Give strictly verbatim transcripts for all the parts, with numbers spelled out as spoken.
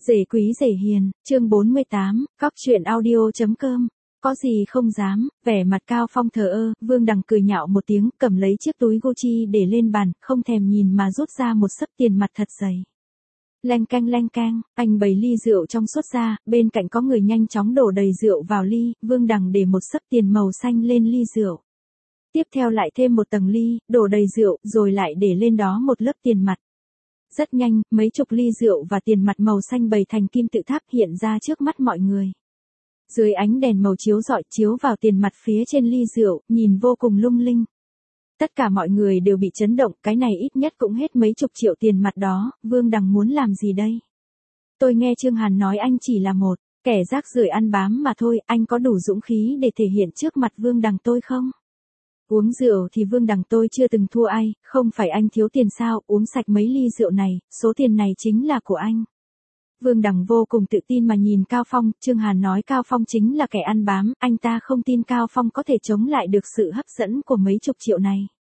Rể quý rể hiền, chương bốn mươi tám, cóc truyện audio.com. Có gì không dám, vẻ mặt Cao Phong thờ ơ, Vương Đằng cười nhạo một tiếng, cầm lấy chiếc túi Gucci để lên bàn, không thèm nhìn mà rút ra một xấp tiền mặt thật dày. Leng keng leng keng, anh bày ly rượu trong suốt ra, bên cạnh có người nhanh chóng đổ đầy rượu vào ly, Vương Đằng để một xấp tiền màu xanh lên ly rượu. Tiếp theo lại thêm một tầng ly, đổ đầy rượu, rồi lại để lên đó một lớp tiền mặt. Rất nhanh, mấy chục ly rượu và tiền mặt màu xanh bày thành kim tự tháp hiện ra trước mắt mọi người. Dưới ánh đèn màu chiếu rọi chiếu vào tiền mặt phía trên ly rượu, nhìn vô cùng lung linh. Tất cả mọi người đều bị chấn động, cái này ít nhất cũng hết mấy chục triệu tiền mặt đó, Vương Đằng muốn làm gì đây? Tôi nghe Trương Hàn nói anh chỉ là một kẻ rác rưởi ăn bám mà thôi, anh có đủ dũng khí để thể hiện trước mặt Vương Đằng tôi không? Uống rượu thì Vương Đằng tôi chưa từng thua ai, không phải anh thiếu tiền sao, uống sạch mấy ly rượu này, số tiền này chính là của anh. Vương Đằng vô cùng tự tin mà nhìn Cao Phong, Trương Hàn nói Cao Phong chính là kẻ ăn bám, anh ta không tin Cao Phong có thể chống lại được sự hấp dẫn của mấy chục triệu này.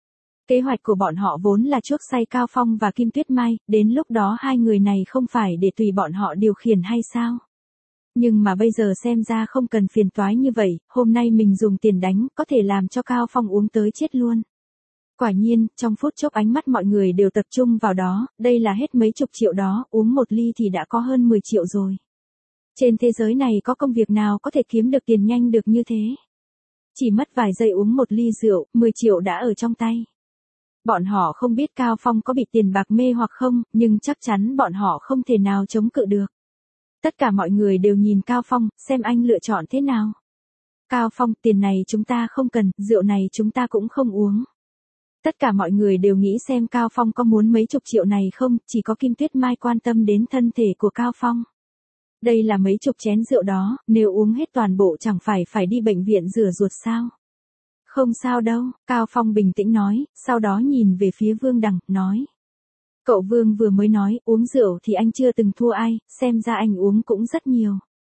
Kế hoạch của bọn họ vốn là chuốc say Cao Phong và Kim Tuyết Mai, đến lúc đó hai người này không phải để tùy bọn họ điều khiển hay sao? Nhưng mà bây giờ xem ra không cần phiền toái như vậy, hôm nay mình dùng tiền đánh, có thể làm cho Cao Phong uống tới chết luôn. Quả nhiên, trong phút chốc ánh mắt mọi người đều tập trung vào đó, đây là hết mấy chục triệu đó, uống một ly thì đã có hơn mười triệu rồi. Trên thế giới này có công việc nào có thể kiếm được tiền nhanh được như thế? Chỉ mất vài giây uống một ly rượu, mười triệu đã ở trong tay. Bọn họ không biết Cao Phong có bị tiền bạc mê hoặc không, nhưng chắc chắn bọn họ không thể nào chống cự được. Tất cả mọi người đều nhìn Cao Phong, xem anh lựa chọn thế nào. Cao Phong, tiền này chúng ta không cần, rượu này chúng ta cũng không uống. Tất cả mọi người đều nghĩ xem Cao Phong có muốn mấy chục triệu này không, chỉ có Kim Tuyết Mai quan tâm đến thân thể của Cao Phong. Đây là mấy chục chén rượu đó, nếu uống hết toàn bộ chẳng phải phải đi bệnh viện rửa ruột sao? Không sao đâu, Cao Phong bình tĩnh nói, sau đó nhìn về phía Vương Đằng, nói. Cậu Vương vừa mới nói, uống rượu thì anh chưa từng thua ai, xem ra anh uống cũng rất nhiều.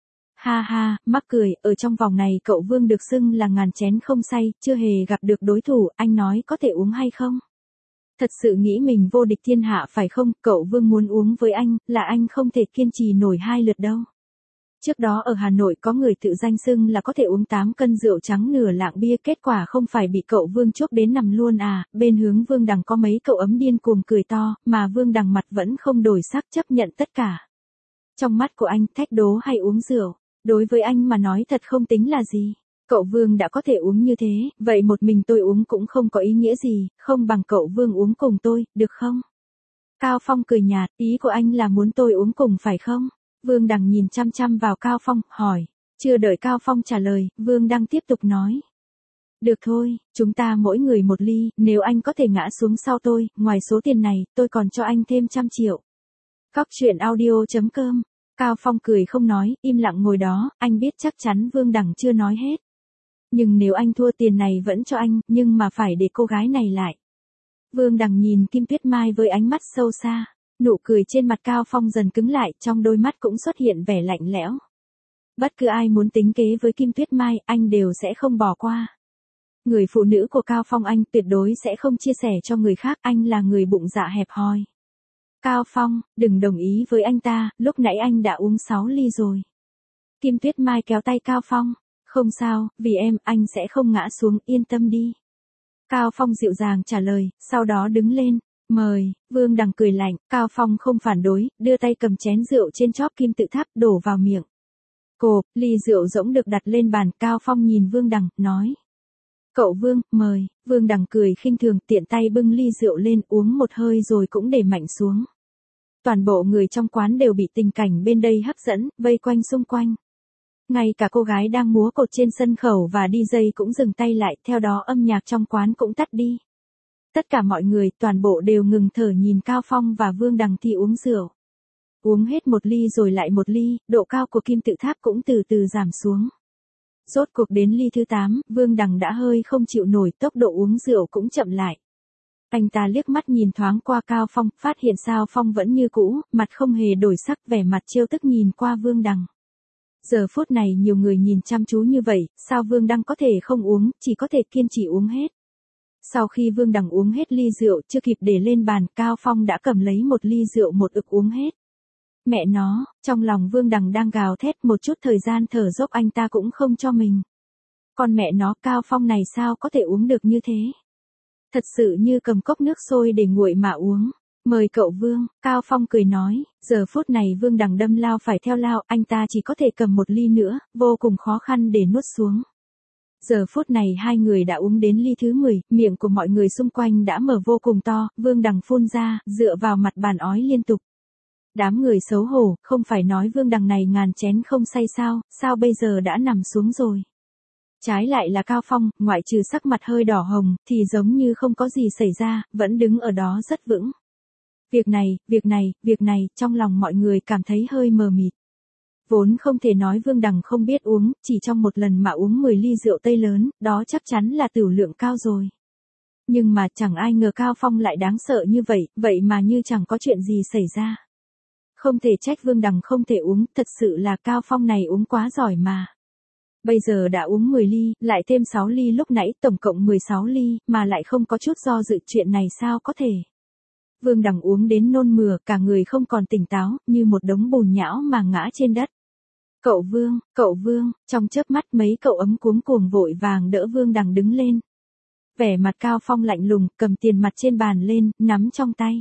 Ha ha, mắc cười, ở trong vòng này cậu Vương được xưng là ngàn chén không say, chưa hề gặp được đối thủ, anh nói có thể uống hay không? Thật sự nghĩ mình vô địch thiên hạ phải không, cậu Vương muốn uống với anh, là anh không thể kiên trì nổi hai lượt đâu. Trước đó ở Hà Nội có người tự danh xưng là có thể uống tám cân rượu trắng nửa lạng bia, kết quả không phải bị cậu Vương chuốc đến nằm luôn à, bên hướng Vương Đằng có mấy cậu ấm điên cuồng cười to, mà Vương Đằng mặt vẫn không đổi sắc chấp nhận tất cả. Trong mắt của anh, thách đố hay uống rượu, đối với anh mà nói thật không tính là gì. Cậu Vương đã có thể uống như thế, vậy một mình tôi uống cũng không có ý nghĩa gì, không bằng cậu Vương uống cùng tôi, được không? Cao Phong cười nhạt, ý của anh là muốn tôi uống cùng phải không? Vương Đằng nhìn chăm chăm vào Cao Phong, hỏi. Chưa đợi Cao Phong trả lời, Vương Đằng tiếp tục nói. Được thôi, chúng ta mỗi người một ly, nếu anh có thể ngã xuống sau tôi, ngoài số tiền này, tôi còn cho anh thêm trăm triệu. Cóc truyện audio.com. Cao Phong cười không nói, im lặng ngồi đó, anh biết chắc chắn Vương Đằng chưa nói hết. Nhưng nếu anh thua tiền này vẫn cho anh, nhưng mà phải để cô gái này lại. Vương Đằng nhìn Kim Tuyết Mai với ánh mắt sâu xa. Nụ cười trên mặt Cao Phong dần cứng lại, trong đôi mắt cũng xuất hiện vẻ lạnh lẽo. Bất cứ ai muốn tính kế với Kim Tuyết Mai, anh đều sẽ không bỏ qua. Người phụ nữ của Cao Phong anh tuyệt đối sẽ không chia sẻ cho người khác, anh là người bụng dạ hẹp hòi. Cao Phong, đừng đồng ý với anh ta, lúc nãy anh đã uống sáu ly rồi. Kim Tuyết Mai kéo tay Cao Phong, không sao, vì em, anh sẽ không ngã xuống, yên tâm đi. Cao Phong dịu dàng trả lời, sau đó đứng lên. Mời, Vương Đằng cười lạnh, Cao Phong không phản đối, đưa tay cầm chén rượu trên chóp kim tự tháp đổ vào miệng. Cộp, ly rượu rỗng được đặt lên bàn, Cao Phong nhìn Vương Đằng, nói. Cậu Vương, mời, Vương Đằng cười khinh thường, tiện tay bưng ly rượu lên uống một hơi rồi cũng để mạnh xuống. Toàn bộ người trong quán đều bị tình cảnh bên đây hấp dẫn, vây quanh xung quanh. Ngay cả cô gái đang múa cột trên sân khấu và đi giây cũng dừng tay lại, theo đó âm nhạc trong quán cũng tắt đi. Tất cả mọi người, toàn bộ đều ngừng thở nhìn Cao Phong và Vương Đằng thì uống rượu. Uống hết một ly rồi lại một ly, độ cao của kim tự tháp cũng từ từ giảm xuống. Rốt cuộc đến ly thứ tám, Vương Đằng đã hơi không chịu nổi, tốc độ uống rượu cũng chậm lại. Anh ta liếc mắt nhìn thoáng qua Cao Phong, phát hiện Sao Phong vẫn như cũ, mặt không hề đổi sắc, vẻ mặt trêu tức nhìn qua Vương Đằng. Giờ phút này nhiều người nhìn chăm chú như vậy, sao Vương Đằng có thể không uống, chỉ có thể kiên trì uống hết. Sau khi Vương Đằng uống hết ly rượu, chưa kịp để lên bàn, Cao Phong đã cầm lấy một ly rượu một ực uống hết. Mẹ nó, trong lòng Vương Đằng đang gào thét, một chút thời gian thở dốc anh ta cũng không cho mình. Con mẹ nó, Cao Phong này sao có thể uống được như thế? Thật sự như cầm cốc nước sôi để nguội mà uống. Mời cậu Vương, Cao Phong cười nói, giờ phút này Vương Đằng đâm lao phải theo lao, anh ta chỉ có thể cầm một ly nữa, vô cùng khó khăn để nuốt xuống. Giờ phút này hai người đã uống đến ly thứ mười, miệng của mọi người xung quanh đã mở vô cùng to, Vương Đằng phun ra, dựa vào mặt bàn ói liên tục. Đám người xấu hổ, không phải nói Vương Đằng này ngàn chén không say sao, sao bây giờ đã nằm xuống rồi. Trái lại là Cao Phong, ngoại trừ sắc mặt hơi đỏ hồng, thì giống như không có gì xảy ra, vẫn đứng ở đó rất vững. Việc này, việc này, việc này, trong lòng mọi người cảm thấy hơi mờ mịt. Vốn không thể nói Vương Đằng không biết uống, chỉ trong một lần mà uống mười ly rượu Tây lớn, đó chắc chắn là tửu lượng cao rồi. Nhưng mà chẳng ai ngờ Cao Phong lại đáng sợ như vậy, vậy mà như chẳng có chuyện gì xảy ra. Không thể trách Vương Đằng không thể uống, thật sự là Cao Phong này uống quá giỏi mà. Bây giờ đã uống mười ly, lại thêm sáu ly lúc nãy, tổng cộng mười sáu ly, mà lại không có chút do dự, chuyện này sao có thể. Vương Đằng uống đến nôn mửa, cả người không còn tỉnh táo, như một đống bùn nhão mà ngã trên đất. Cậu Vương, cậu Vương, trong chớp mắt mấy cậu ấm cuống cuồng vội vàng đỡ Vương Đằng đứng lên. Vẻ mặt Cao Phong lạnh lùng, cầm tiền mặt trên bàn lên, nắm trong tay.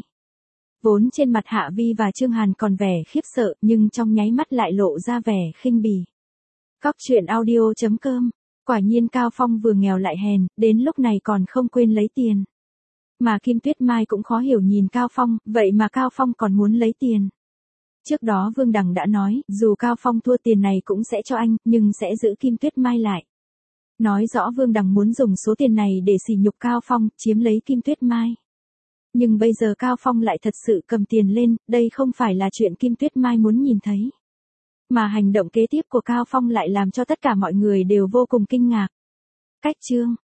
Vốn trên mặt Hạ Vi và Trương Hàn còn vẻ khiếp sợ, nhưng trong nháy mắt lại lộ ra vẻ khinh bỉ. Cóc truyện audio chấm com, quả nhiên Cao Phong vừa nghèo lại hèn, đến lúc này còn không quên lấy tiền. Mà Kim Tuyết Mai cũng khó hiểu nhìn Cao Phong, vậy mà Cao Phong còn muốn lấy tiền. Trước đó Vương Đằng đã nói, dù Cao Phong thua tiền này cũng sẽ cho anh, nhưng sẽ giữ Kim Tuyết Mai lại. Nói rõ Vương Đằng muốn dùng số tiền này để sỉ nhục Cao Phong, chiếm lấy Kim Tuyết Mai. Nhưng bây giờ Cao Phong lại thật sự cầm tiền lên, đây không phải là chuyện Kim Tuyết Mai muốn nhìn thấy. Mà hành động kế tiếp của Cao Phong lại làm cho tất cả mọi người đều vô cùng kinh ngạc. Cách chương